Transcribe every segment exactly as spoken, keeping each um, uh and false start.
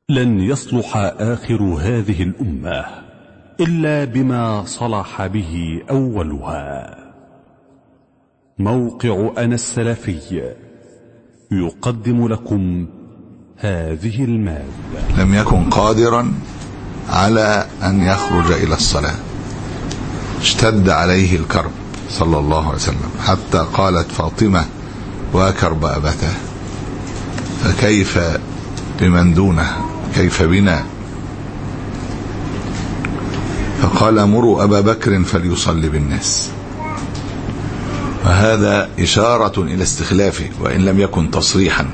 لن يصلح آخر هذه الأمة إلا بما صلح به أولها. موقع أنا السلفي يقدم لكم هذه المادة. لم يكن قادرا على أن يخرج إلى الصلاة، اشتد عليه الكرب صلى الله عليه وسلم، حتى قالت فاطمة وكرب أبته، فكيف بمن دونه، كيف بنا؟ فقال مروا أبا بكر فليصلي بالناس. وهذا إشارة إلى استخلافه وإن لم يكن تصريحا.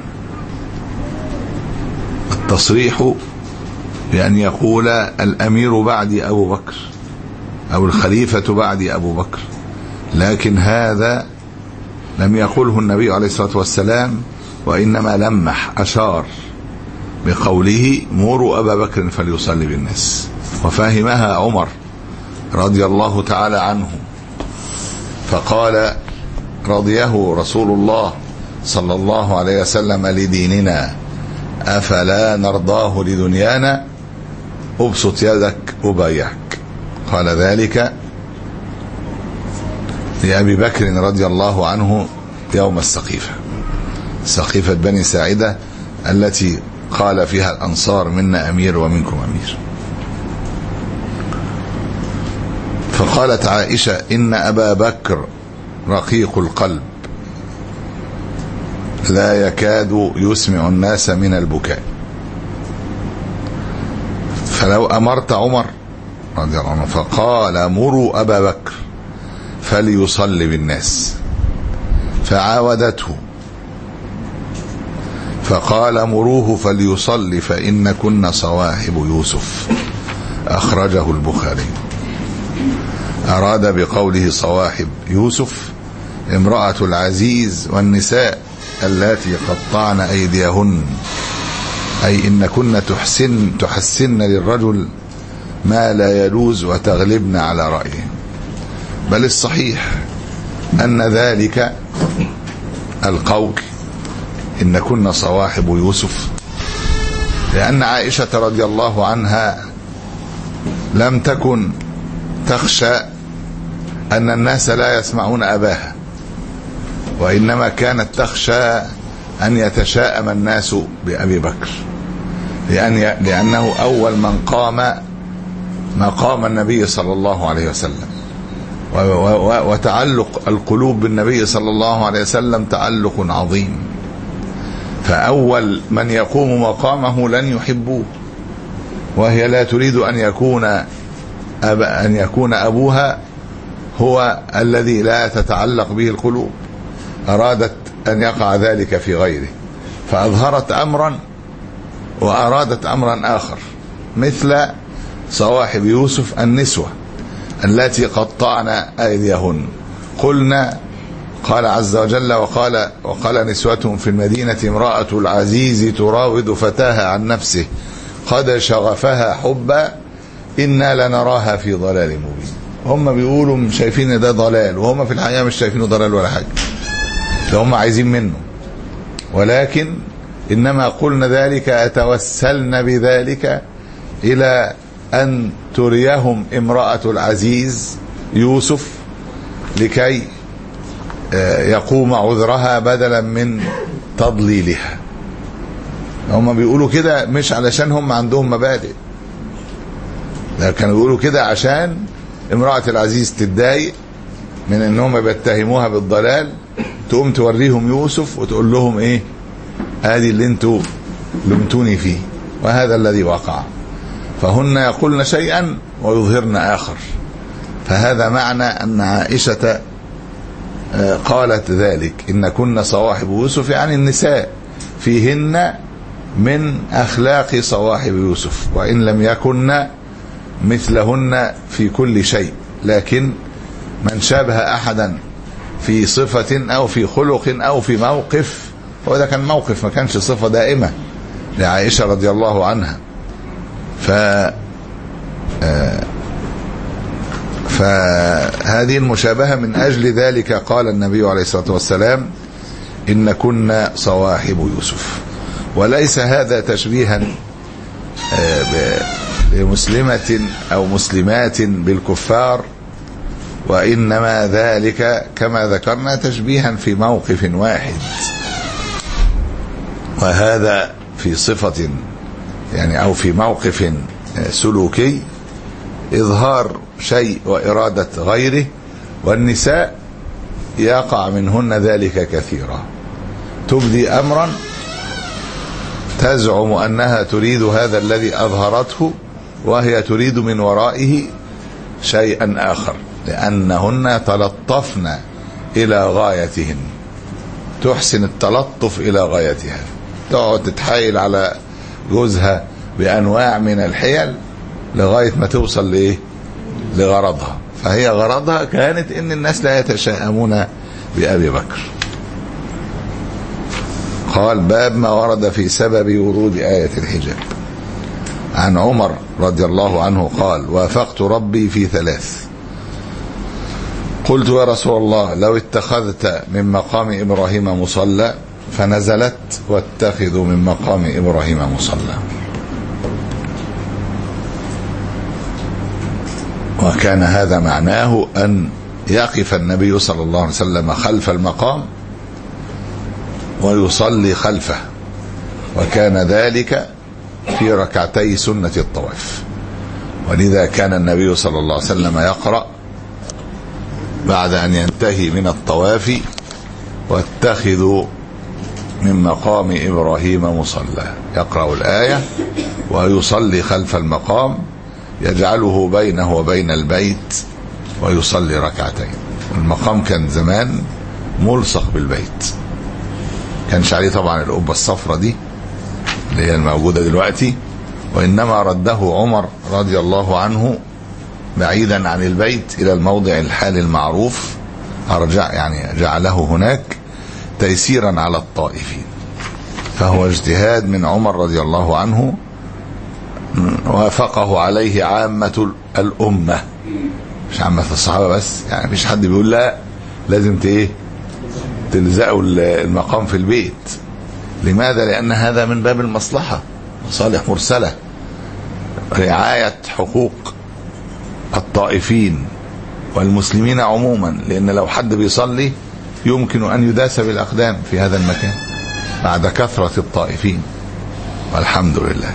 التصريح بأن يقول الأمير بعدي أبو بكر أو الخليفة بعدي أبو بكر، لكن هذا لم يقله النبي عليه الصلاة والسلام، وإنما لمح أشار بقوله مروا أبا بكر فليصلي بالناس، وفهمها عمر رضي الله تعالى عنه، فقال رضيه رسول الله صلى الله عليه وسلم لديننا أفلا نرضاه لدنيانا؟ أبسط يدك أبايعك. قال ذلك لأبي بكر رضي الله عنه يوم السقيفة، سقيفة بني ساعدة التي قال فيها الأنصار منا أمير ومنكم أمير. فقالت عائشة إن أبا بكر رقيق القلب لا يكاد يسمع الناس من البكاء، فلو أمرت عمر رضي الله عنه فقال مروا أبا بكر فليصلي بالناس، فعاودته فقال مروه فليصلي فإن كن صواحب يوسف، أخرجه البخاري. أراد بقوله صواحب يوسف امرأة العزيز والنساء اللاتي قطعن أيديهن، أي إن كن تحسن تحسن للرجل ما لا يجوز وتغلبن على رأيه. بل الصحيح أن ذلك القول إن كن صواحب يوسف، لأن عائشة رضي الله عنها لم تكن تخشى أن الناس لا يسمعون أباها، وإنما كانت تخشى أن يتشاءم الناس بأبي بكر، لأن لأنه أول من قام مقام النبي صلى الله عليه وسلم، وتعلق القلوب بالنبي صلى الله عليه وسلم تعلق عظيم، فأول من يقوم مقامه لن يحبوه، وهي لا تريد أن يكون أب أن يكون أبوها هو الذي لا تتعلق به القلوب، أرادت أن يقع ذلك في غيره، فأظهرت أمرا وأرادت أمرا آخر، مثل صواحب يوسف النسوة التي قطعن أيديهن. قلنا قال عز وجل وقال وقال نسوة في المدينة امرأة العزيز تراود فتاها عن نفسه قد شغفها حبا إنا لنراها في ضلال مبين. هم بيقولوا شايفين ده ضلال، وهم في الحقيقة مش شايفينه ضلال ولا حاجة، ده هم عايزين منه، ولكن إنما قلنا ذلك أتوسلن بذلك إلى أن تريهم امرأة العزيز يوسف لكي يقوم عذرها بدلا من تضليلها. هم بيقولوا كده مش علشان هم عندهم مبادئ، ده كانوا بيقولوا كده عشان امرأة العزيز تتضايق من انهم بيتهموها بالضلال، تقوم توريهم يوسف وتقول لهم ايه ادي اللي انتوا لمتوني فيه، وهذا الذي وقع. فهن يقولن شيئا ويظهرن آخر، فهذا معنى أن عائشة قالت ذلك إن كن صواحب يوسف، يعني النساء فيهن من أخلاق صواحب يوسف، وإن لم يكن مثلهن في كل شيء، لكن من شابه أحدا في صفة أو في خلق أو في موقف، وهذا كان موقف ما كانش صفة دائمة لعائشة رضي الله عنها. ف فهذه المشابهة من أجل ذلك قال النبي عليه الصلاة والسلام إن كنا صواحب يوسف. وليس هذا تشبيها لمسلمة أو مسلمات بالكفار، وإنما ذلك كما ذكرنا تشبيها في موقف واحد، وهذا في صفة يعني أو في موقف سلوكي إظهار شيء وإرادة غيره، والنساء يقع منهن ذلك كثيرا، تبدي أمرا تزعم أنها تريد هذا الذي أظهرته وهي تريد من ورائه شيئا آخر، لأنهن تلطفن إلى غايتهن، تحسن التلطف إلى غايتها، تقعد تتحايل على جوزها بأنواع من الحيل لغاية ما توصل لإيه؟ لغرضها. فهي غرضها كانت إن الناس لا يتشائمون بأبي بكر. قال: باب ما ورد في سبب ورود آية الحجاب. عن عمر رضي الله عنه قال: وافقت ربي في ثلاث، قلت يا رسول الله لو اتخذت من مقام إبراهيم مصلى، فنزلت واتخذوا من مقام إبراهيم مصلى. وكان هذا معناه أن يقف النبي صلى الله عليه وسلم خلف المقام ويصلي خلفه، وكان ذلك في ركعتي سنة الطواف. ولذا كان النبي صلى الله عليه وسلم يقرأ بعد أن ينتهي من الطواف: واتخذوا من مقام إبراهيم مصلى، يقرأ الآية ويصلي خلف المقام، يجعله بينه وبين البيت ويصلي ركعتين. المقام كان زمان ملصق بالبيت، كانش عليه طبعا القبة الصفرة دي اللي هي الموجودة دلوقتي، وإنما رده عمر رضي الله عنه بعيدا عن البيت إلى الموضع الحالي المعروف، أرجع يعني جعله هناك تيسيرا على الطائفين. فهو اجتهاد من عمر رضي الله عنه وافقه عليه عامة الأمة، مش عامة الصحابة بس، يعني مفيش حد بيقول لا لازم ايه تلزقوا المقام في البيت. لماذا؟ لأن هذا من باب المصلحة، مصالح مرسلة، رعاية حقوق الطائفين والمسلمين عموما، لأن لو حد بيصلي يمكن أن يداس بالأقدام في هذا المكان بعد كثرة الطائفين، والحمد لله.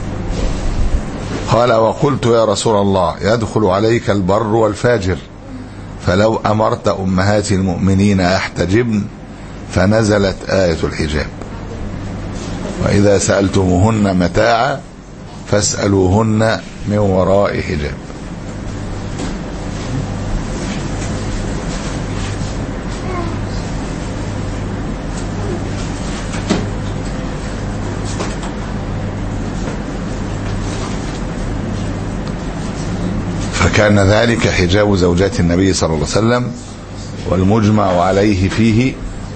قال: وقلت يا رسول الله يدخل عليك البر والفاجر، فلو أمرت أمهات المؤمنين يحتجبن، فنزلت آية الحجاب: وإذا سألتموهن متاعا فاسألوهن من وراء حجاب. فكان ذلك حجاب زوجات النبي صلى الله عليه وسلم، والمجمع عليه فيه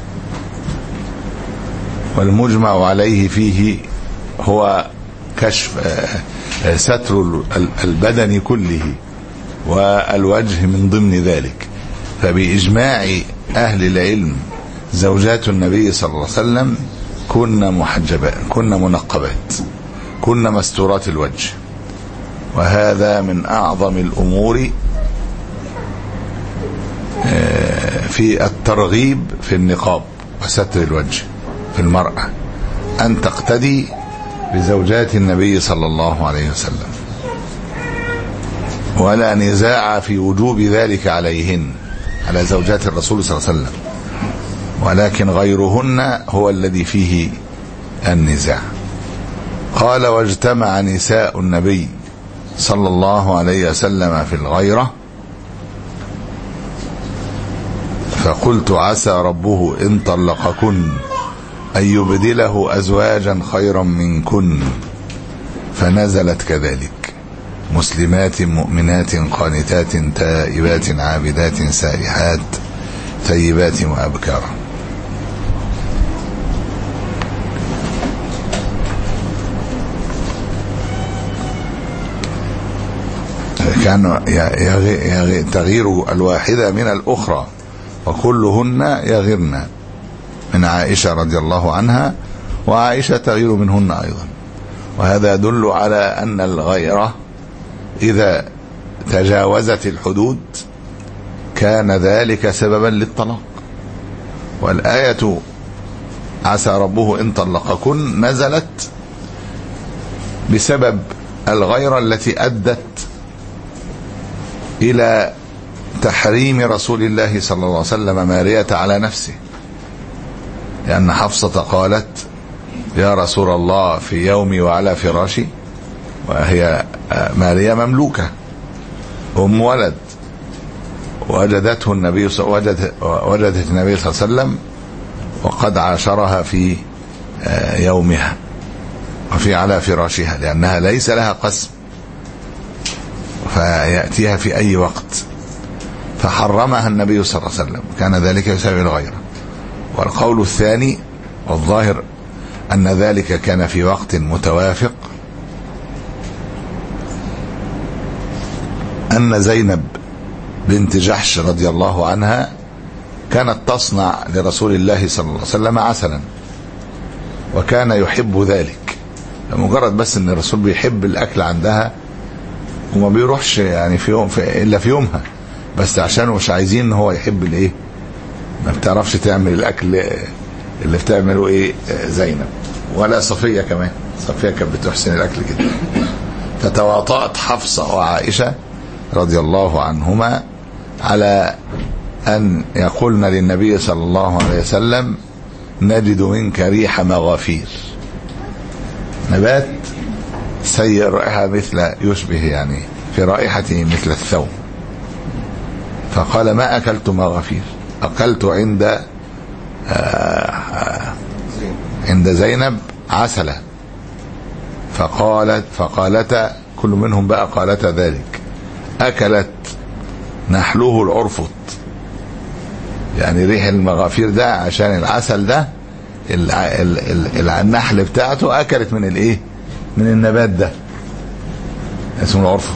والمجمع عليه فيه هو كشف ستر البدن كله والوجه من ضمن ذلك. فبإجماع أهل العلم زوجات النبي صلى الله عليه وسلم كنا محجبات، كنا منقبات، كنا مستورات الوجه، وهذا من أعظم الأمور في الترغيب في النقاب وستر الوجه في المرأة، أن تقتدي بزوجات النبي صلى الله عليه وسلم، ولا نزاع في وجوب ذلك عليهن، على زوجات الرسول صلى الله عليه وسلم، ولكن غيرهن هو الذي فيه النزاع. قال: واجتمع نساء النبي صلى الله عليه وسلم في الغيرة، فقلت عسى ربه إن طلقكن أن يبدله أزواجا خيرا منكن، فنزلت كذلك: مسلمات مؤمنات قانتات تائبات عابدات سائحات ثيبات وأبكارا. كان تغير الواحدة من الأخرى، وكلهن يغرن من عائشة رضي الله عنها، وعائشة تغير منهن أيضا. وهذا يدل على أن الغيرة إذا تجاوزت الحدود كان ذلك سببا للطلاق. والآية عسى ربه إن طلقكن نزلت بسبب الغيرة التي أدت إلى تحريم رسول الله صلى الله عليه وسلم مارية على نفسه، لأن حفصة قالت يا رسول الله في يومي وعلى فراشي، وهي مارية مملوكة أم ولد، وجدته النبي وجدت وجدت النبي صلى الله عليه وسلم وقد عاشرها في يومها وفي على فراشها، لأنها ليس لها قسم فيأتيها في أي وقت، فحرمها النبي صلى الله عليه وسلم، كان ذلك بسبب الغيرة. والقول الثاني والظاهر أن ذلك كان في وقت متوافق، أن زينب بنت جحش رضي الله عنها كانت تصنع لرسول الله صلى الله عليه وسلم عسلا، وكان يحب ذلك، مجرد بس ان الرسول بيحب الاكل عندها وما بيروحش يعني في يوم في الا في يومها، بس عشان مش عايزين ان هو يحب الايه، ما بتعرفش تعمل الاكل اللي بتعمله ايه زينب، ولا صفية كمان، صفية كانت بتحسن الاكل كده. فتواطأت حفصة وعائشة رضي الله عنهما على أن يقولن للنبي صلى الله عليه وسلم نجد منك ريح مغافير، نبات سيء الرائحة مثل يشبه يعني في رائحته مثل الثوم. فقال ما أكلت مغافير، أكلت عند عند زينب عسلة. فقالت فقالتا كل منهم بقى قالتا ذلك، أكلت نحله العرفط، يعني ريح المغافير ده عشان العسل ده النحل بتاعته أكلت من الايه، من النبات ده اسمه العرفط.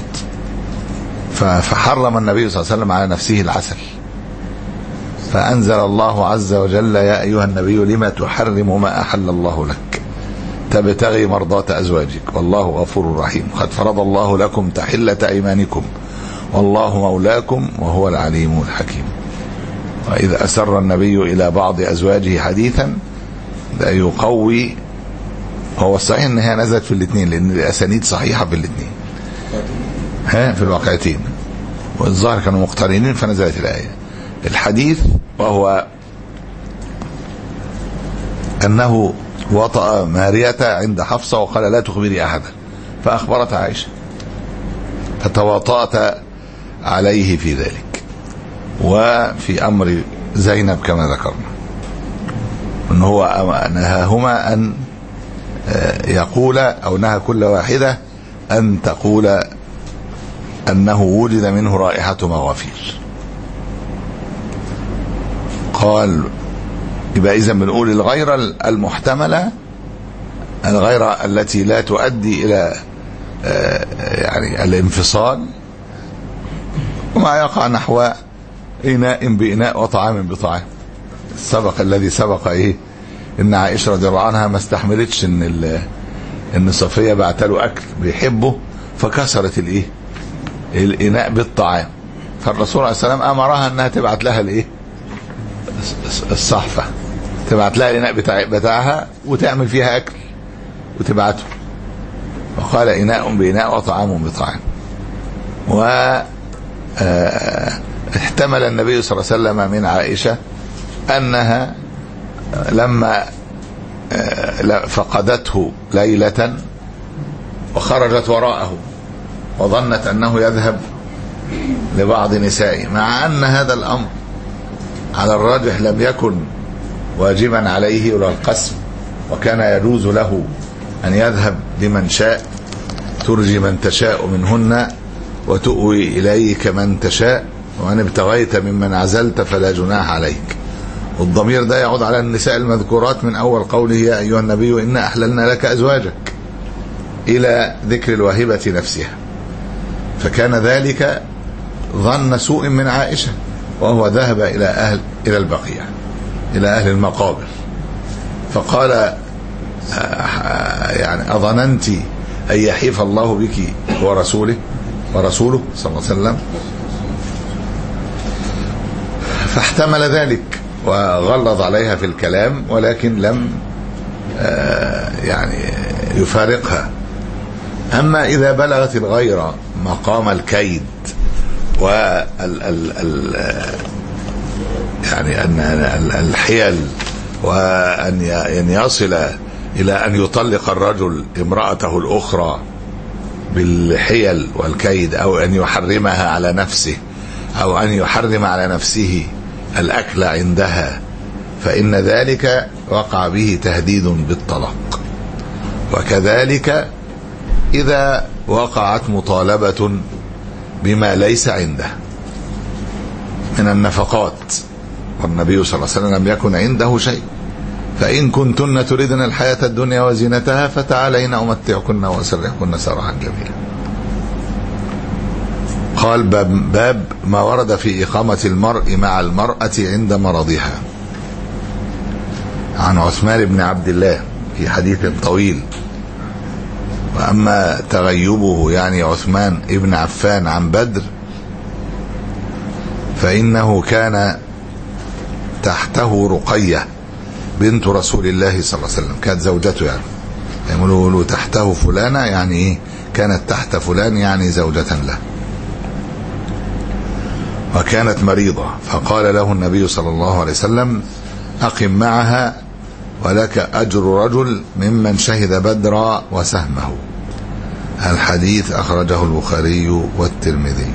فحرم النبي صلى الله عليه وسلم على نفسه العسل، فأنزل الله عز وجل يا أيها النبي لما تحرم ما أحل الله لك تبتغي مرضات أزواجك والله غفور رحيم قد فرض الله لكم تحلة أيمانكم والله مولاكم وهو العليم الحكيم. وإذا أسر النبي إلى بعض أزواجه حديثا لا يقوي، هو الصحيح أنها نزلت في الاثنين لأن الأسانيد صحيحة في الاثنين ها في الواقعتين، والظاهر كانوا مقترنين فنزلت الآية. الحديث وهو أنه وطأ مارية عند حفصة وقال لا تخبري أحدا، فأخبرت عائشة فتواطأت عليه في ذلك. وفي أمر زينب كما ذكرنا أن هو نهاهما أن يقول أو نهى كل واحدة أن تقول أنه وجد منه رائحة مغافير. قال يبقى إذا بنقول الغيرة المحتملة الغيرة التي لا تؤدي إلى يعني الانفصال، وما يقع نحو إناء بإناء وطعام بطعام. السبق الذي سبق إيه إن عائشة رضي الله عنها ما استحملتش إن إن صفية بعت له أكل بيحبه فكسرت الإيه الإناء بالطعام، فالرسول عليه السلام أمرها أنها تبعت لها الإيه الصحفة، تبعت لها الإناء بتاع بتاعها وتعمل فيها أكل وتبعته. وقال إناء بإناء وطعام بطعام. و احتمل النبي صلى الله عليه وسلم من عائشة أنها لما فقدته ليلة وخرجت وراءه وظنت أنه يذهب لبعض نسائه، مع أن هذا الأمر على الراجح لم يكن واجبا عليه ولا القسم، وكان يجوز له أن يذهب لمن شاء، ترجي من تشاء منهن وتؤوي إليك من تشاء وأن ابتغيت ممن عزلت فلا جناح عليك. والضمير ده يعود على النساء المذكورات من أول قوله يا أيها النبي إنا أحللنا لك أزواجك إلى ذكر الواهبة نفسها. فكان ذلك ظن سوء من عائشة، وهو ذهب إلى أهل إلى البقيع إلى أهل المقابر، فقال يعني أظننت أن يحيف الله بك ورسوله ورسوله صلى الله عليه وسلم؟ فاحتمل ذلك وغلظ عليها في الكلام، ولكن لم يعني يفارقها. أما إذا بلغت الغيرة مقام الكيد وال ال ال يعني أن الحيل، وأن يصل إلى أن يطلق الرجل امرأته الأخرى بالحيل والكيد، أو أن يحرمها على نفسه، أو أن يحرم على نفسه الأكل عندها، فإن ذلك وقع به تهديد بالطلاق. وكذلك إذا وقعت مطالبة بما ليس عنده من النفقات، والنبي صلى الله عليه وسلم لم يكن عنده شيء، فإن كنتن تريدن الحياة الدنيا وزينتها فتعالين أمتعكن وأسرحكن سراحا جميلا. قال باب, باب ما ورد في إقامة المرء مع المرأة عند مرضها. عن عثمان بن عبد الله في حديث طويل. وأما تغيبه يعني عثمان ابن عفان عن بدر فإنه كان تحته رقية بنت رسول الله صلى الله عليه وسلم، كانت زوجته، يعني يقولوا تحته فلانة يعني إيه؟ كانت تحت فلان يعني زوجة له، وكانت مريضة، فقال له النبي صلى الله عليه وسلم أقم معها ولك أجر رجل ممن شهد بدرا وسهمه. الحديث أخرجه البخاري والترمذي.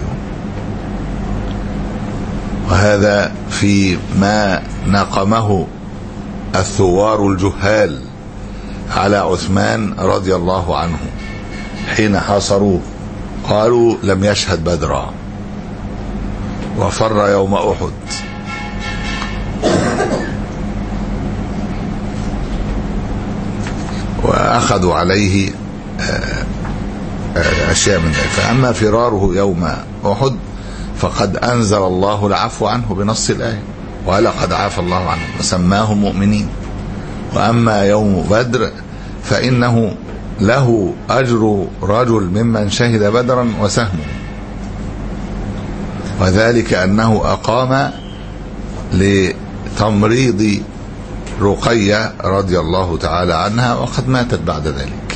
وهذا في ما نقمه الثوار الجهال على عثمان رضي الله عنه حين حاصروه، قالوا لم يشهد بدرا وفر يوم أحد. وأخذوا عليه أشياء من ذلك. فأما فراره يوم أحد فقد أنزل الله العفو عنه بنص الآية، ولقد عفى الله عنه وسماهم مؤمنين. وأما يوم بدر فإنه له أجر رجل ممن شهد بدرا وسهمه، وذلك أنه أقام لتمريض رقية رضي الله تعالى عنها وقد ماتت بعد ذلك.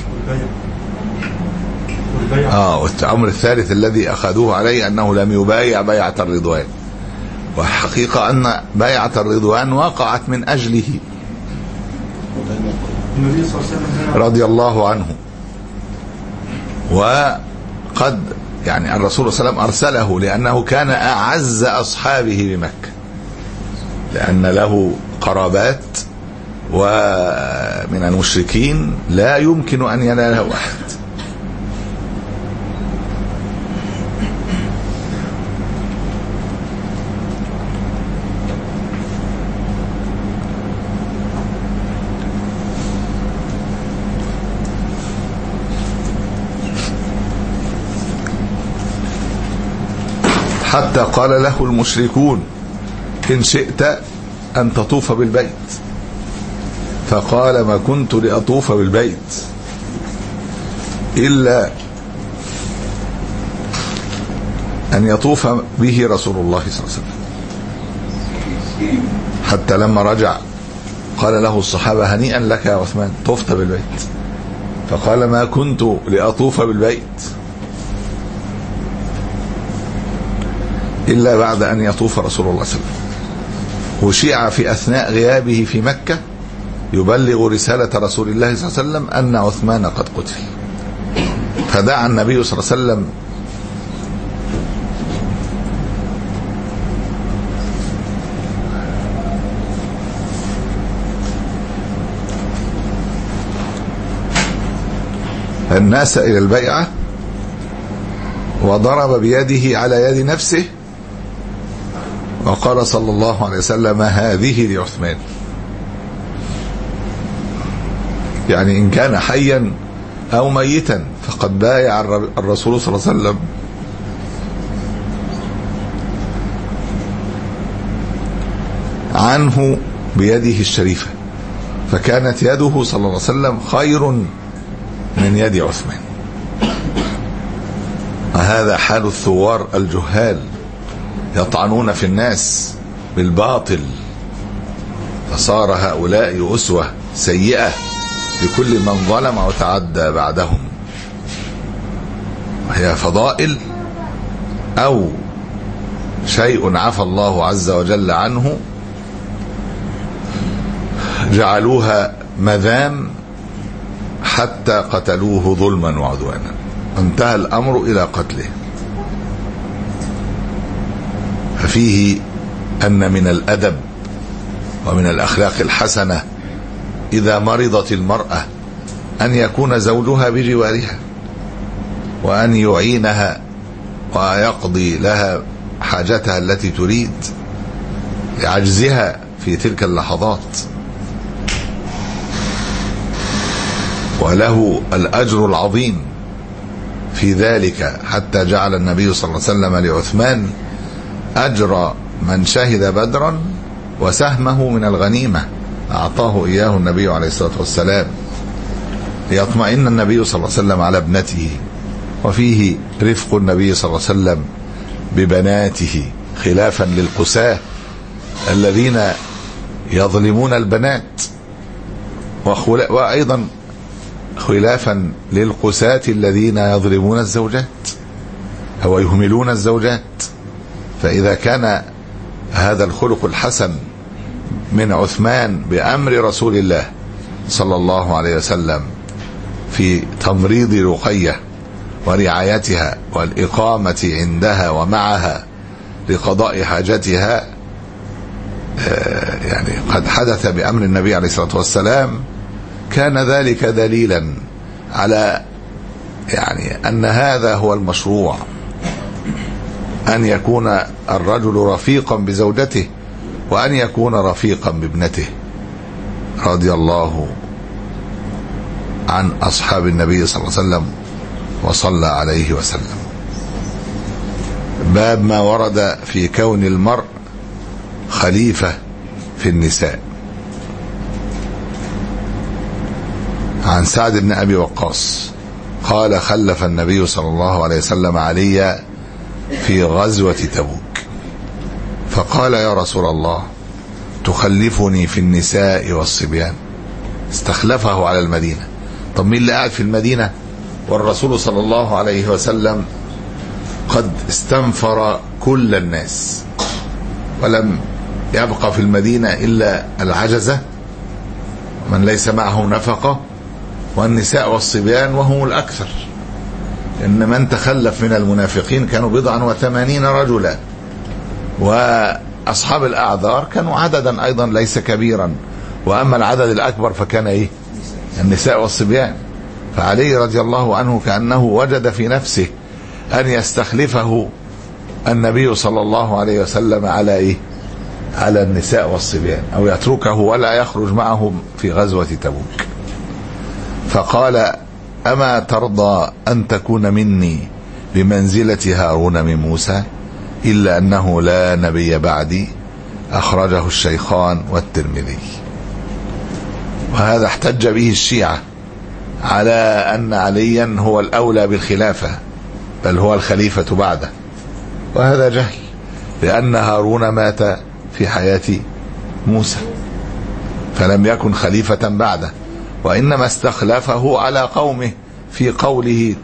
آه والأمر الثالث الذي أخذوه عليه أنه لم يبايع بيعة الرضوان، والحقيقة أن بيعة الرضوان وقعت من أجله رضي الله عنه. وقد يعني الرسول صلى الله عليه وسلم أرسله لأنه كان أعز أصحابه بمكة، لأن له قرابات ومن المشركين لا يمكن أن يناله أحد. حتى قال له المشركون إن شئت أن تطوف بالبيت، فقال ما كنت لأطوف بالبيت إلا أن يطوف به رسول الله صلى الله عليه وسلم. حتى لما رجع قال له الصحابة هنيئا لك يا عثمان طفت بالبيت، فقال ما كنت لأطوف بالبيت إلا بعد أن يطوف رسول الله صلى الله عليه وسلم. وشيع في أثناء غيابه في مكة يبلغ رسالة رسول الله صلى الله عليه وسلم أن عثمان قد قتل، فدعا النبي صلى الله عليه وسلم الناس إلى البيعة، وضرب بيده على يد نفسه وقال صلى الله عليه وسلم هذه لعثمان، يعني إن كان حيا أو ميتا فقد بايع الرسول صلى الله عليه وسلم عنه بيده الشريفة، فكانت يده صلى الله عليه وسلم خير من يد عثمان. وهذا حال الثوار الجهال يطعنون في الناس بالباطل، فصار هؤلاء أسوة سيئة لكل من ظلم وتعدى بعدهم. وهي فضائل أو شيء عفى الله عز وجل عنه جعلوها مذام حتى قتلوه ظلما وعدوانا، انتهى الأمر إلى قتله. ففيه أن من الأدب ومن الأخلاق الحسنة إذا مرضت المرأة أن يكون زوجها بجوارها وأن يعينها ويقضي لها حاجتها التي تريد لعجزها في تلك اللحظات، وله الأجر العظيم في ذلك، حتى جعل النبي صلى الله عليه وسلم لعثمان أجر من شهد بدرا وسهمه من الغنيمة، أعطاه إياه النبي عليه الصلاة والسلام ليطمئن النبي صلى الله عليه وسلم على ابنته. وفيه رفق النبي صلى الله عليه وسلم ببناته خلافا للقساة الذين يظلمون البنات، وأيضا خلافا للقساة الذين يظلمون الزوجات أو يهملون الزوجات. فإذا كان هذا الخلق الحسن من عثمان بأمر رسول الله صلى الله عليه وسلم في تمريض رقية ورعايتها والإقامة عندها ومعها لقضاء حاجتها، يعني قد حدث بأمر النبي عليه الصلاة والسلام، كان ذلك دليلا على يعني أن هذا هو المشروع، أن يكون الرجل رفيقا بزوجته وأن يكون رفيقا بابنته، رضي الله عن أصحاب النبي صلى الله عليه وسلم وصلى عليه وسلم. باب ما ورد في كون المرء خليفة في النساء. عن سعد بن أبي وقاص قال: خلف النبي صلى الله عليه وسلم علي في غزوة تبوك، فقال: يا رسول الله، تخلفني في النساء والصبيان؟ استخلفه على المدينة. طب مين اللي قاعد في المدينة والرسول صلى الله عليه وسلم قد استنفر كل الناس ولم يبقى في المدينة إلا العجزة من ليس معه نفقة والنساء والصبيان وهم الأكثر، إن من تخلف من المنافقين كانوا بضعا وثمانين رجلا، وأصحاب الأعذار كانوا عددا أيضا ليس كبيرا، وأما العدد الأكبر فكان إيه؟ النساء والصبيان. فعلي رضي الله عنه كأنه وجد في نفسه أن يستخلفه النبي صلى الله عليه وسلم على إيه؟ على النساء والصبيان، أو يتركه ولا يخرج معهم في غزوة تبوك. فقال: أما ترضى أن تكون مني بمنزلة هارون من موسى، إلا أنه لا نبي بعدي، أخرجه الشيخان والترمذي. وهذا احتج به الشيعة على أن عليا هو الأولى بالخلافة، بل هو الخليفة بعده، وهذا جهل، لأن هارون مات في حياة موسى فلم يكن خليفة بعده، وإنما استخلفه على قومه في قوله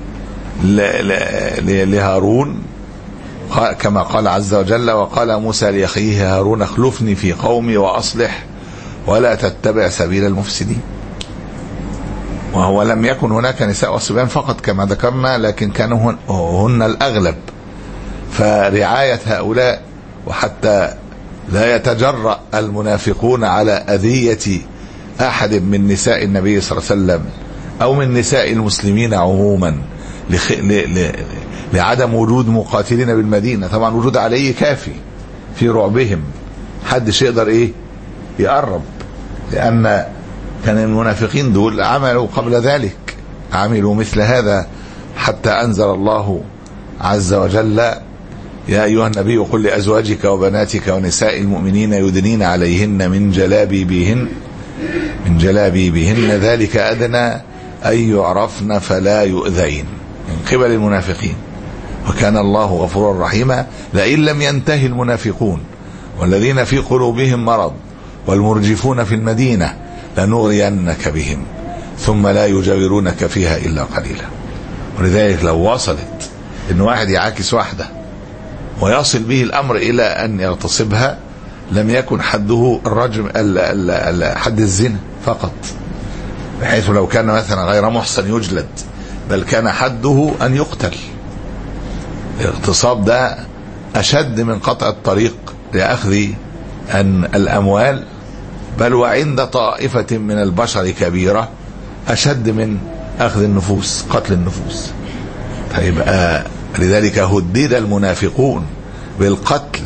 لهارون كما قال عز وجل: وقال موسى لأخيه هارون اخلفني في قومي وأصلح ولا تتبع سبيل المفسدين. وهو لم يكن هناك نساء وصبيان فقط كما ذكرنا، لكن كانوا هن الأغلب، فرعاية هؤلاء وحتى لا يتجرأ المنافقون على أذية أحد من نساء النبي صلى الله عليه وسلم أو من نساء المسلمين عموما لخ... ل... ل... لعدم وجود مقاتلين بالمدينة. طبعا وجود علي كافي في رعبهم، حدش يقدر إيه يقرب، لأن كان المنافقين دول عملوا قبل ذلك، عملوا مثل هذا، حتى أنزل الله عز وجل: يا أيها النبي قل لأزواجك وبناتك ونساء المؤمنين يدنين عليهن من جلابيبهن من جلابيبهن ذلك أدنى أن يعرفن فلا يؤذين من قبل المنافقين، وكان الله غفورا رحيما. لئن لم ينتهي المنافقون والذين في قلوبهم مرض والمرجفون في المدينة لنغرينك بهم ثم لا يجاورونك فيها إلا قليلا. ولذلك لو وصلت إن واحد يعاكس واحدة ويصل به الأمر إلى أن يغتصبها لم يكن حده الرجم حد الزنا فقط، بحيث لو كان مثلا غير محصن يجلد، بل كان حده أن يقتل. الاغتصاب ده أشد من قطع الطريق لأخذ أن الأموال، بل وعند طائفة من البشر كبيرة أشد من أخذ النفوس، قتل النفوس. فيبقى لذلك هدد المنافقون بالقتل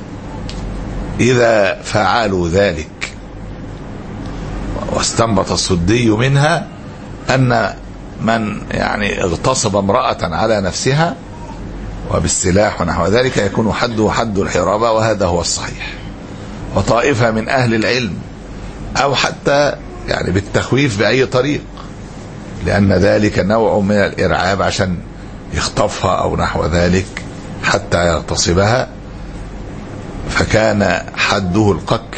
إذا فعلوا ذلك. واستنبط السدي منها أن من يعني اغتصب امرأة على نفسها وبالسلاح ونحو ذلك يكون حده حد الحرابة، وهذا هو الصحيح. وطائفة من أهل العلم أو حتى يعني بالتخويف بأي طريق، لأن ذلك نوع من الإرعاب عشان يخطفها أو نحو ذلك حتى يغتصبها، فكان حده القتل.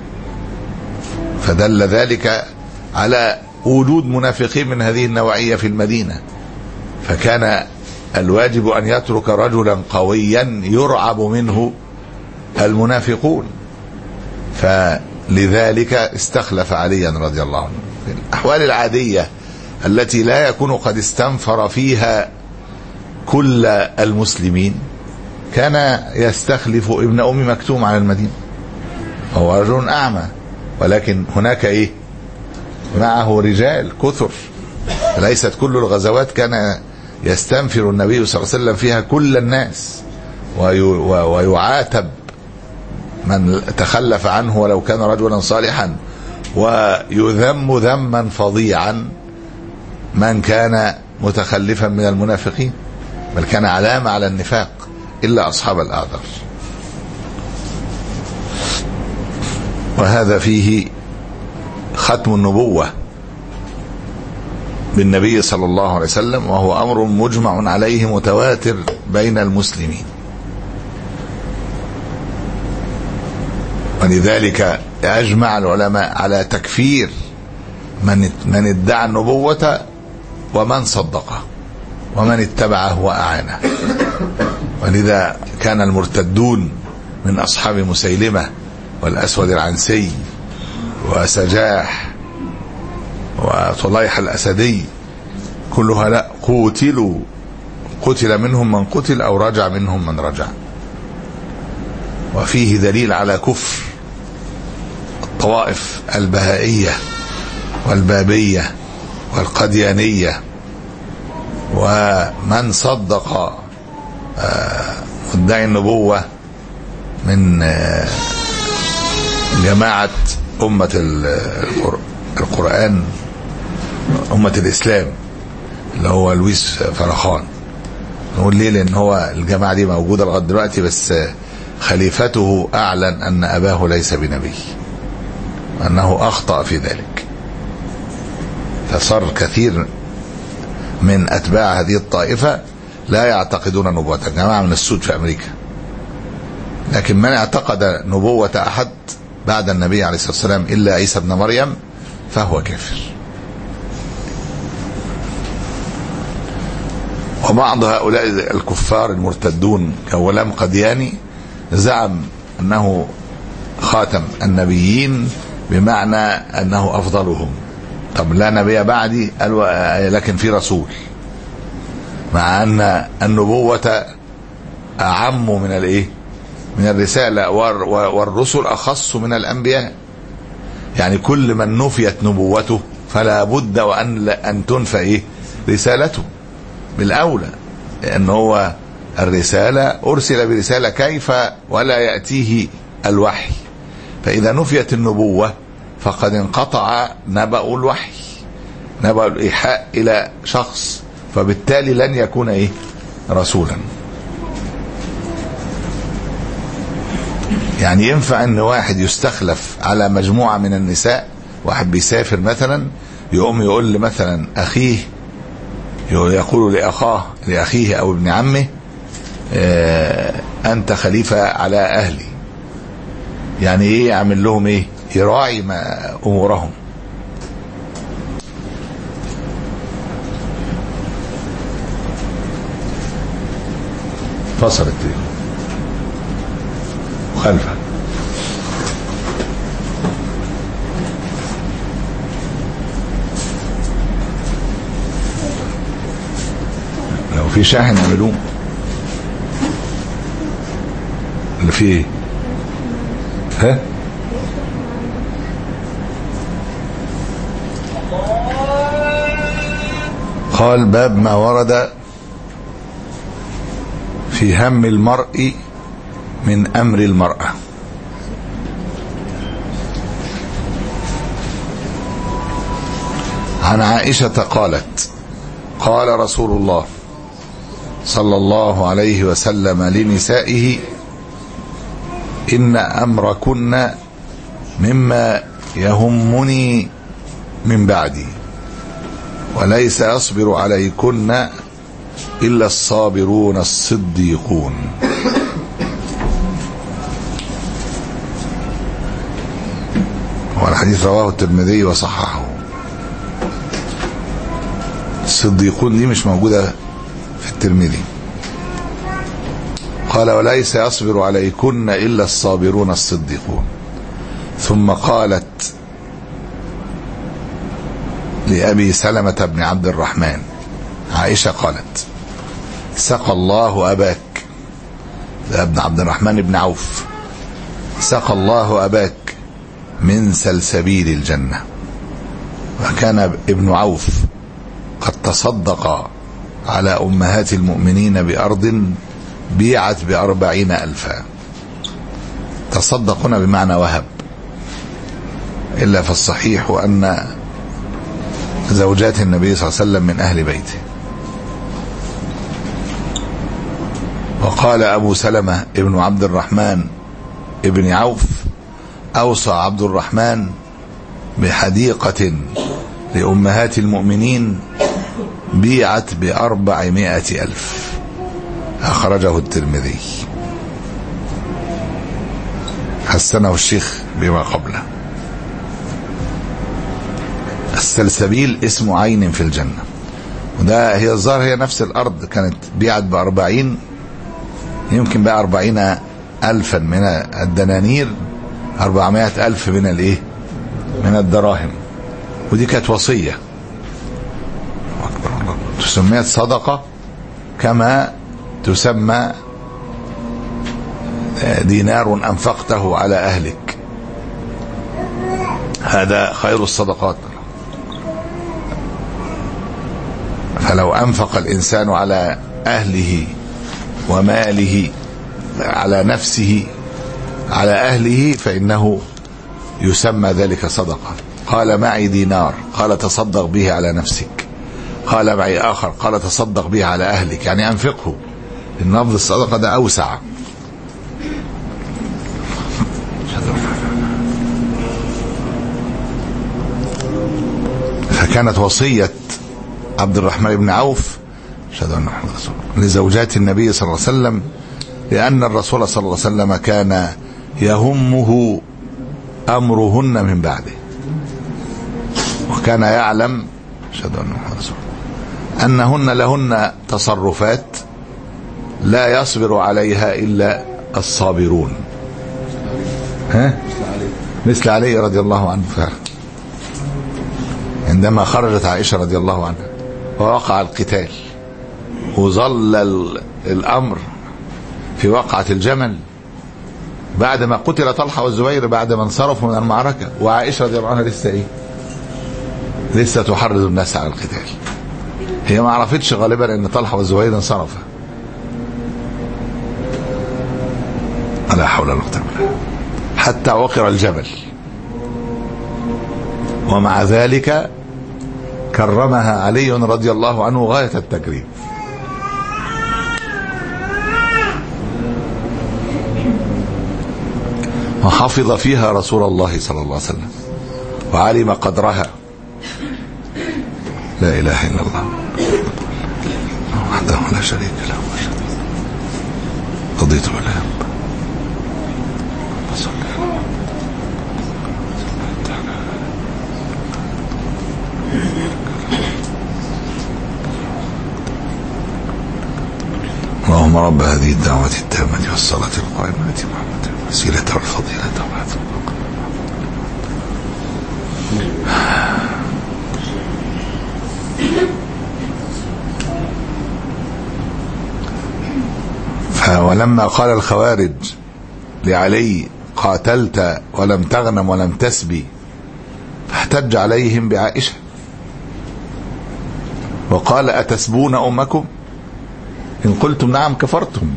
فدل ذلك على وجود منافقين من هذه النوعية في المدينة، فكان الواجب أن يترك رجلا قويا يرعب منه المنافقون. فلذلك استخلف عليا رضي الله عنه في الأحوال العادية التي لا يكون قد استنفر فيها كل المسلمين، كان يستخلف ابن أم مكتوم على المدينة، هو رجل أعمى ولكن هناك إيه معه رجال كثر، ليست كل الغزوات كان يستنفر النبي صلى الله عليه وسلم فيها كل الناس، ويعاتب من تخلف عنه ولو كان رجلا صالحا، ويذم ذما فظيعا من كان متخلفا من المنافقين، بل كان علامة على النفاق إلا أصحاب الأعذار. وهذا فيه ختم النبوة بالنبي صلى الله عليه وسلم، وهو أمر مجمع عليه متواتر بين المسلمين. ولذلك أجمع العلماء على تكفير من من ادعى النبوة ومن صدقه ومن اتبعه وأعانه. ولذا كان المرتدون من أصحاب مسيلمة والأسود العنسي وسجاح وطليح الأسدي كل هؤلاء قتلوا، قتل منهم من قتل أو رجع منهم من رجع. وفيه دليل على كفر الطوائف البهائية والبابية والقديانية، ومن صدق مدعي النبوة من جماعة أمة القرآن، أمة الإسلام، اللي هو لويس فرخان. نقول ليه؟ لأن هو الجماعة دي موجودة لغاية دلوقتي، بس خليفته أعلن أن أباه ليس بنبي، أنه أخطأ في ذلك. فصار كثير من أتباع هذه الطائفة لا يعتقدون نبوة. جماعة من السود في أمريكا، لكن من اعتقد نبوة أحد بعد النبي عليه الصلاة والسلام إلا عيسى ابن مريم فهو كافر. وبعض هؤلاء الكفار المرتدون كغلام قدياني زعم أنه خاتم النبيين، بمعنى أنه أفضلهم. طب لا نبي بعدي، لكن في رسول، مع أن النبوة أعم من الإيه؟ من الرسالة، والرسل أخص من الأنبياء. يعني كل من نفيت نبوته فلا بد وأن أن تنفى إيه؟ رسالته بالأولى، لأن هو الرسالة أرسل برسالة كيف ولا يأتيه الوحي، فإذا نفيت النبوة فقد انقطع نبأ الوحي، نبأ الإيحاء إلى شخص، فبالتالي لن يكون إيه؟ رسولا. يعني ينفع أن واحد يستخلف على مجموعة من النساء، واحد بيسافر مثلا يقوم يقول مثلا أخيه، يقول لأخاه لأخيه أو ابن عمه اه أنت خليفة على أهلي. يعني إيه؟ يعمل لهم إيه؟ يراعي ما أمورهم. فصلت خلفه. لو في شاحن اعملوه. اللي فيه ايه؟ ها؟ قال باب ما ورد في هم المرء من أمر المرأة. عن عائشة قالت قال رسول الله صلى الله عليه وسلم لنسائه إن أمركن مما يهمني من بعدي وليس يصبر عليكن إلا الصابرون الصديقون. والحديث رواه الترمذي وصححه. الصديقون دي مش موجودة في الترمذي. قال وليس يصبر عليكن إلا الصابرون الصديقون. ثم قالت لأبي سلمة بن عبد الرحمن عائشة قالت سقى الله أباك، ابن عبد الرحمن بن عوف، سقى الله أباك من سلسبيل الجنة. وكان ابن عوف قد تصدق على أمهات المؤمنين بأرض بيعت بأربعين ألفا. تصدقون بمعنى وهب، إلا فالصحيح أن زوجات النبي صلى الله عليه وسلم من أهل بيته. وقال أبو سلمة ابن عبد الرحمن ابن عوف أوصى عبد الرحمن بحديقة لأمهات المؤمنين بيعت بأربعمائة ألف. أخرجه الترمذي، حسنه الشيخ بما قبله. السلسبيل اسم عين في الجنة، وده هي الظاهر هي نفس الأرض كانت بيعت بأربعين، يمكن بقى أربعين ألفا من الدنانير، أربعمائة ألف من الإيه؟ من الدراهم. ودي كانت وصية تسميت صدقة كما تسمى دينار أنفقته على أهلك، هذا خير الصدقات. فلو أنفق الإنسان على أهله وماله، على نفسه، على أهله، فإنه يسمى ذلك صدقة. قال معي دينار، قال تصدق به على نفسك. قال معي آخر، قال تصدق به على أهلك، يعني أنفقه. النفض الصدقة ده أوسع. فكانت وصية عبد الرحمن بن عوف لزوجات النبي صلى الله عليه وسلم، لأن الرسول صلى الله عليه وسلم كان يهمه أمرهن من بعده، وكان يعلم أنهن لهن تصرفات لا يصبر عليها إلا الصابرون. ها؟ مثل علي رضي الله عنه فعلا، عندما خرجت عائشة رضي الله عنها ووقع القتال وظل الأمر في وقعة الجمل بعدما قتل طلحة والزبير، بعد ما انصرفوا من المعركة، وعائشة رضي الله عنها لسه ايه؟ لسه تحرض الناس على القتال. هي ما عرفتش غالبا ان طلحة والزبير انصرفا. لا حول ولا قوة الا بالله. حتى وقر الجبل، ومع ذلك كرمها علي رضي الله عنه غاية التكريم. وحفظ فيها رسول الله صلى الله عليه وسلم وعلم قدرها لا إله إلا الله وحده لا شريك له رضيت بالله اللهم رب هذه الدعوة التامة والصلاة القائمة محمد وسيلة والفضيلة وبعث. ولما قال الخوارج لعلي قاتلت ولم تغنم ولم تسبي فاحتج عليهم بعائشة وقال أتسبون أمكم إن قلتم نعم كفرتم.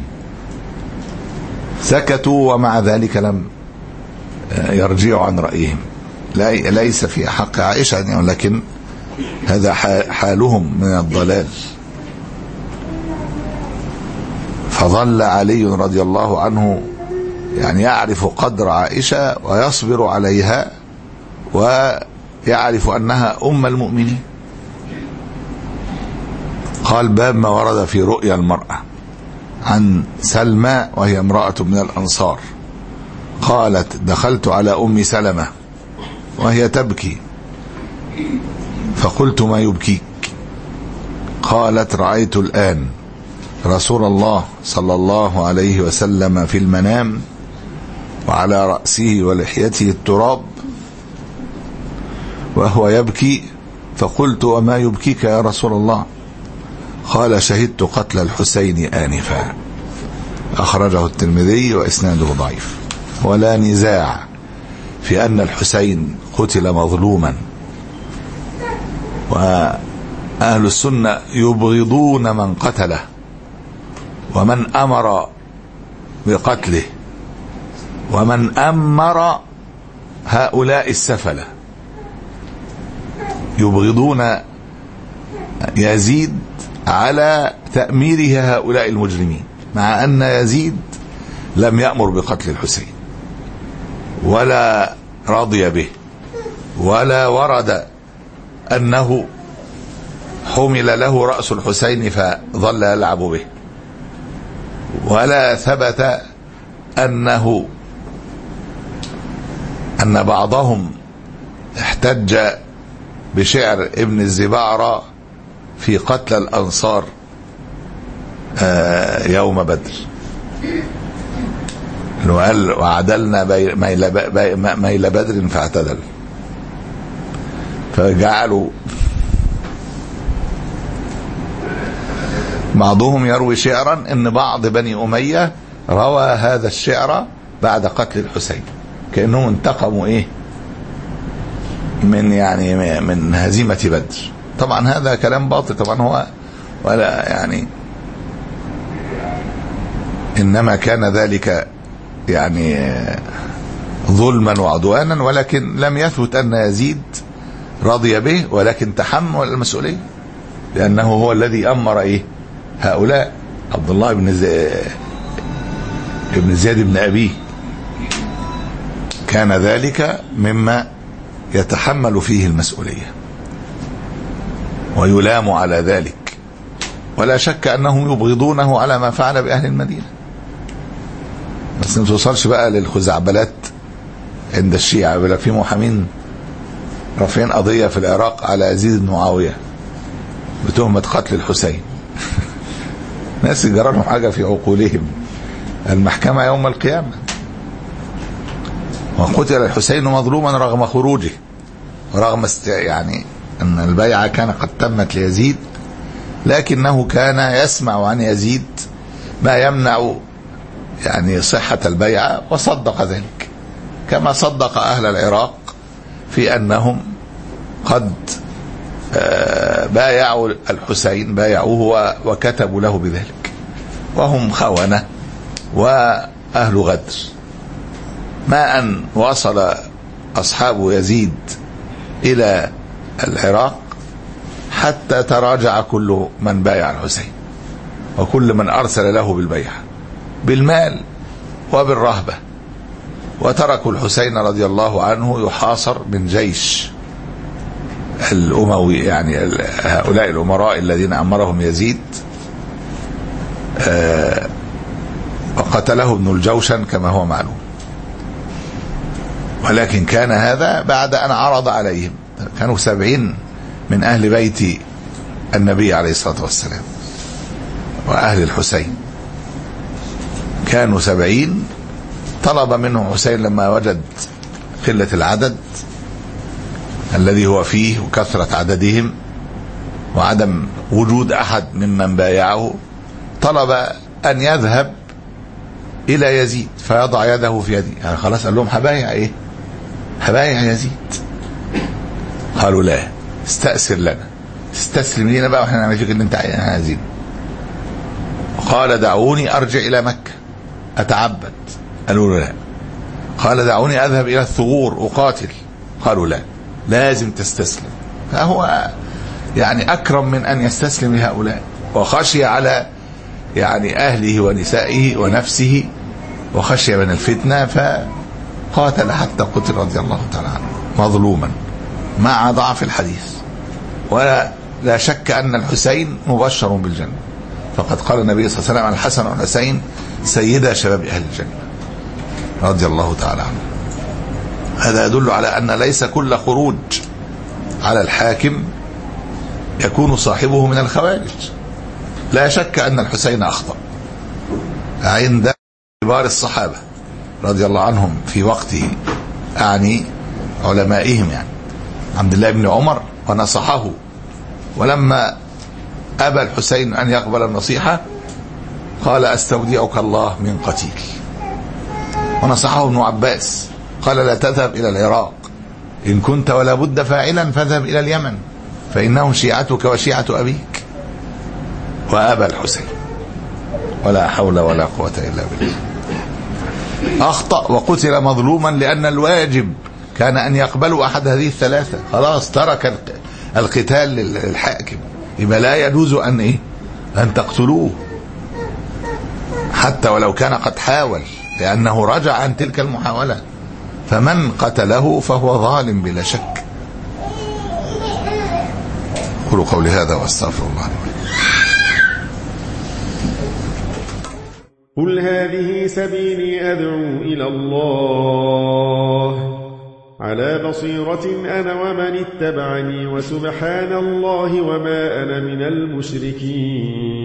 سكتوا ومع ذلك لم يرجعوا عن رأيهم. ليس في حق عائشة ولكن هذا حالهم من الضلال. فظل علي رضي الله عنه يعني يعرف قدر عائشة ويصبر عليها ويعرف أنها أم المؤمنين. قال باب ما ورد في رؤيا المرأة عن سلمى وهي امرأة من الأنصار قالت دخلت على أم سلمة وهي تبكي فقلت ما يبكيك؟ قالت رأيت الآن رسول الله صلى الله عليه وسلم في المنام وعلى رأسه ولحيته التراب وهو يبكي فقلت وما يبكيك يا رسول الله؟ قال شهدت قتل الحسين آنفا. أخرجه الترمذي وإسناده ضعيف. ولا نزاع في أن الحسين قتل مظلوما وأهل السنة يبغضون من قتله ومن أمر بقتله ومن أمر هؤلاء السفلة. يبغضون يزيد على تأميره هؤلاء المجرمين مع أن يزيد لم يأمر بقتل الحسين ولا رضي به ولا ورد أنه حمل له رأس الحسين فظل يلعب به ولا ثبت أنه أن بعضهم احتج بشعر ابن الزبارة في قتل الأنصار يوم بدر. قال وعدلنا ميل بدر فاعتدل. فجعلوا بعضهم يروي شعرا ان بعض بني أمية روى هذا الشعر بعد قتل الحسين كأنهم انتقموا ايه من يعني من هزيمة بدر. طبعا هذا كلام باطل طبعا هو ولا يعني انما كان ذلك يعني ظلما وعدوانا ولكن لم يثبت ان يزيد رضي به ولكن تحمل المسؤولية لانه هو الذي امر ايه هؤلاء. عبد الله بن زي... ابن زياد بن أبيه كان ذلك مما يتحمل فيه المسؤولية ويلام على ذلك ولا شك أنهم يبغضونه على ما فعل بأهل المدينة. بس ما توصلش بقى للخزعبلات عند الشيعة. يقول لك في محامين رافعين قضية في العراق على يزيد بن معاوية بتهمة قتل الحسين. ناس جرى لهم حاجة في عقولهم. المحكمة يوم القيامة. وقتل الحسين مظلوما رغم خروجه ورغم است... يعني أن البيعة كان قد تمت ليزيد لكنه كان يسمع عن يزيد ما يمنع يعني صحة البيعة وصدق ذلك كما صدق أهل العراق في أنهم قد بايعوا الحسين بايعوه وكتبوا له بذلك وهم خونة وأهل غدر. ما أن وصل أصحاب يزيد إلى العراق حتى تراجع كل من بايع الحسين وكل من أرسل له بالبيعة بالمال وبالرهبة وتركوا الحسين رضي الله عنه يحاصر من جيش الأموي، يعني هؤلاء الأمراء الذين أمرهم يزيد، وقتله ابن الجوشن كما هو معلوم. ولكن كان هذا بعد أن عرض عليهم، كانوا سبعين من أهل بيت النبي عليه الصلاة والسلام وأهل الحسين، كانوا سبعين. طلب منهم حسين لما وجد قلة العدد الذي هو فيه وكثرة عددهم وعدم وجود أحد ممن بايعه، طلب أن يذهب إلى يزيد فيضع يده في يدي، يعني خلاص قال لهم هبايع إيه؟ هبايع يزيد. قالوا لا، استأسر لنا، استسلم لنا بقى واحنا نعمل فيك اللي انت عايزينه. قال دعوني أرجع إلى مكة أتعبد. قالوا له لا. قال دعوني أذهب إلى الثغور أقاتل. قالوا لا، لازم تستسلم. فهو يعني أكرم من أن يستسلم لهؤلاء، وخشي على يعني أهله ونسائه ونفسه، وخشي من الفتنة فقاتل حتى قتل رضي الله تعالى عنه مظلوما مع ضعف الحديث. ولا لا شك أن الحسين مبشر بالجنة، فقد قال النبي صلى الله عليه وسلم عن الحسن والحسين سيدا شباب أهل الجنة رضي الله تعالى عنه. هذا يدل على أن ليس كل خروج على الحاكم يكون صاحبه من الخوارج. لا شك أن الحسين أخطأ عند كبار الصحابة رضي الله عنهم في وقته، أعني علمائهم، يعني عبد الله بن عمر، ونصحه، ولما أبى الحسين أن يقبل النصيحة قال أستودعك الله من قتيل. ونصحه ابن عباس قال لا تذهب إلى العراق، إن كنت ولا بد فاعلا فاذهب إلى اليمن فإنهم شيعتك وشيعة أبيك. وأبى الحسين، ولا حول ولا قوة إلا بالله. أخطأ وقتل مظلوما، لأن الواجب كان أن يقبلوا أحد هذه الثلاثة. خلاص ترك القتال للحاكم، يبقى لا يجوز أن إيه أن تقتلوه حتى ولو كان قد حاول، لأنه رجع عن تلك المحاولة. فمن قتله فهو ظالم بلا شك. قولوا قولي هذا واستغفر الله. قل هذه سبيلي أدعو إلى الله على بصيرة أنا ومن اتبعني، وسبحان الله وما أنا من المشركين.